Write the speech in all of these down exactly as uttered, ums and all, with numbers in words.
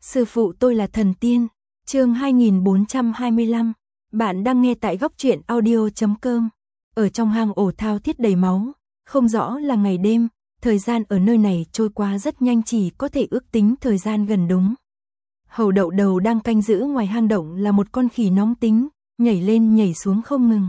Sư phụ tôi là thần tiên. Chương hai nghìn bốn trăm hai mươi lăm. Bạn đang nghe tại góc truyện audio chấm com. Ở trong hang ổ thao thiết đầy máu, không rõ là ngày đêm, thời gian ở nơi này trôi qua rất nhanh, chỉ có thể ước tính thời gian gần đúng. Hầu Đậu Đầu đang canh giữ ngoài hang động là một con khỉ nóng tính, nhảy lên nhảy xuống không ngừng.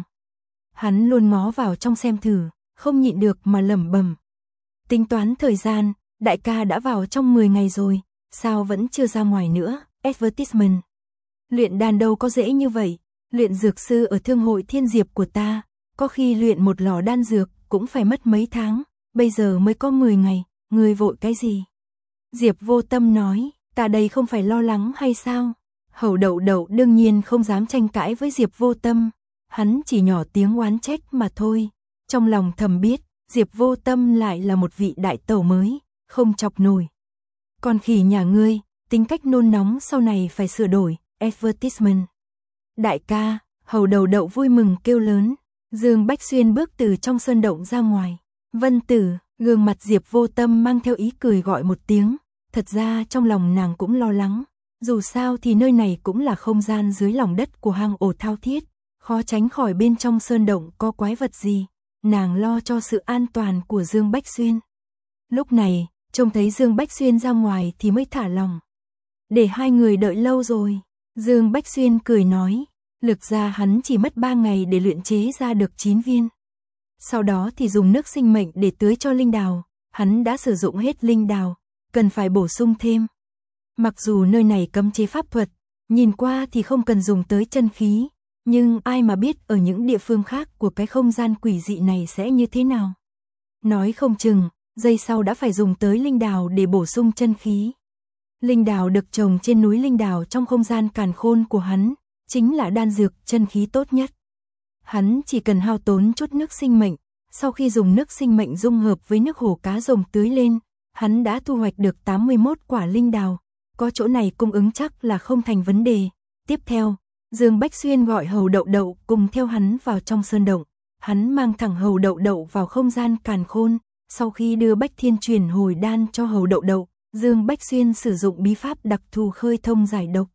Hắn luôn ngó vào trong xem thử, không nhịn được mà lẩm bẩm. Tính toán thời gian, đại ca đã vào trong mười ngày rồi, sao vẫn chưa ra ngoài nữa? Advertisement. Luyện đàn đâu có dễ như vậy, luyện dược sư ở thương hội Thiên Diệp của ta, có khi luyện một lò đan dược cũng phải mất mấy tháng, bây giờ mới có mười ngày, ngươi vội cái gì? Diệp Vô Tâm nói, ta đây không phải lo lắng hay sao? Hầu Đậu Đậu đương nhiên không dám tranh cãi với Diệp Vô Tâm, hắn chỉ nhỏ tiếng oán trách mà thôi, trong lòng thầm biết, Diệp Vô Tâm lại là một vị đại tẩu mới, không chọc nổi. Con khỉ nhà ngươi, tính cách nôn nóng sau này phải sửa đổi. Advertisement. Đại ca, Hầu Đầu Đậu vui mừng kêu lớn. Dương Bách Xuyên bước từ trong sơn động ra ngoài. Vân Tử, gương mặt Diệp Vô Tâm mang theo ý cười gọi một tiếng. Thật ra trong lòng nàng cũng lo lắng. Dù sao thì nơi này cũng là không gian dưới lòng đất của hang ổ thao thiết, khó tránh khỏi bên trong sơn động có quái vật gì. Nàng lo cho sự an toàn của Dương Bách Xuyên. Lúc này, trông thấy Dương Bách Xuyên ra ngoài thì mới thả lòng. Để hai người đợi lâu rồi. Dương Bách Xuyên cười nói, lực ra hắn chỉ mất ba ngày để luyện chế ra được chín viên. Sau đó thì dùng nước sinh mệnh để tưới cho linh đào, hắn đã sử dụng hết linh đào, cần phải bổ sung thêm. Mặc dù nơi này cấm chế pháp thuật, nhìn qua thì không cần dùng tới chân khí, nhưng ai mà biết ở những địa phương khác của cái không gian quỷ dị này sẽ như thế nào. Nói không chừng, giây sau đã phải dùng tới linh đào để bổ sung chân khí. Linh đào được trồng trên núi linh đào trong không gian càn khôn của hắn, chính là đan dược chân khí tốt nhất. Hắn chỉ cần hao tốn chút nước sinh mệnh, sau khi dùng nước sinh mệnh dung hợp với nước hồ cá rồng tưới lên, hắn đã thu hoạch được tám mươi mốt quả linh đào, có chỗ này cung ứng chắc là không thành vấn đề. Tiếp theo, Dương Bách Xuyên gọi Hầu Đậu Đậu cùng theo hắn vào trong sơn động, hắn mang thẳng Hầu Đậu Đậu vào không gian càn khôn, sau khi đưa Bách Thiên truyền hồi đan cho Hầu Đậu Đậu, Dương Bách Xuyên sử dụng bí pháp đặc thù khơi thông giải độc.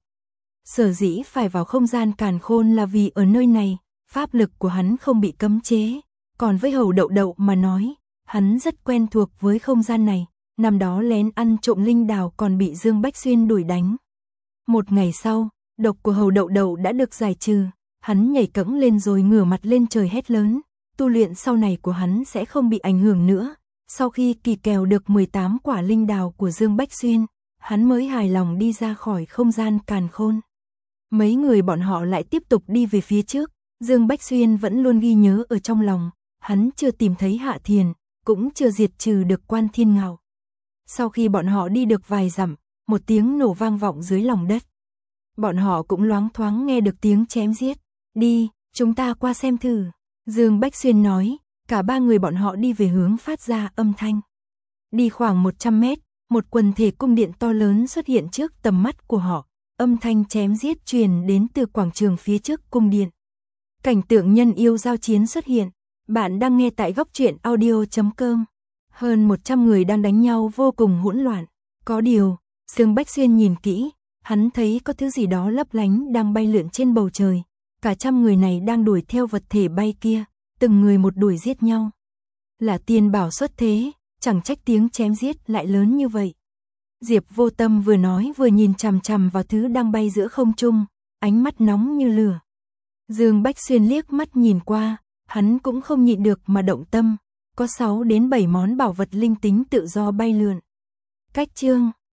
Sở dĩ phải vào không gian càn khôn là vì ở nơi này, pháp lực của hắn không bị cấm chế, còn với Hầu Đậu Đậu mà nói, hắn rất quen thuộc với không gian này, năm đó lén ăn trộm linh đào còn bị Dương Bách Xuyên đuổi đánh. Một ngày sau, độc của Hầu Đậu Đậu đã được giải trừ, hắn nhảy cẫng lên rồi ngửa mặt lên trời hét lớn, tu luyện sau này của hắn sẽ không bị ảnh hưởng nữa. Sau khi kỳ kèo được mười tám quả linh đào của Dương Bách Xuyên, hắn mới hài lòng đi ra khỏi không gian càn khôn. Mấy người bọn họ lại tiếp tục đi về phía trước, Dương Bách Xuyên vẫn luôn ghi nhớ ở trong lòng, hắn chưa tìm thấy Hạ Thiền, cũng chưa diệt trừ được Quan Thiên Ngạo. Sau khi bọn họ đi được vài dặm, một tiếng nổ vang vọng dưới lòng đất. Bọn họ cũng loáng thoáng nghe được tiếng chém giết. Đi, chúng ta qua xem thử. Dương Bách Xuyên nói. Cả ba người bọn họ đi về hướng phát ra âm thanh. Đi khoảng một trăm mét, một quần thể cung điện to lớn xuất hiện trước tầm mắt của họ. Âm thanh chém giết truyền đến từ quảng trường phía trước cung điện. Cảnh tượng nhân yêu giao chiến xuất hiện. Bạn đang nghe tại góc truyện audio chấm com. Hơn một trăm người đang đánh nhau vô cùng hỗn loạn. Có điều, Dương Bách Xuyên nhìn kỹ, hắn thấy có thứ gì đó lấp lánh đang bay lượn trên bầu trời. Cả trăm người này đang đuổi theo vật thể bay kia. Từng người một đuổi giết nhau. Là tiên bảo xuất thế, chẳng trách tiếng chém giết lại lớn như vậy. Diệp Vô Tâm vừa nói vừa nhìn chằm chằm vào thứ đang bay giữa không trung, ánh mắt nóng như lửa. Dương Bách Xuyên liếc mắt nhìn qua, hắn cũng không nhịn được mà động tâm, có sáu đến bảy món bảo vật linh tính tự do bay lượn. Cách chương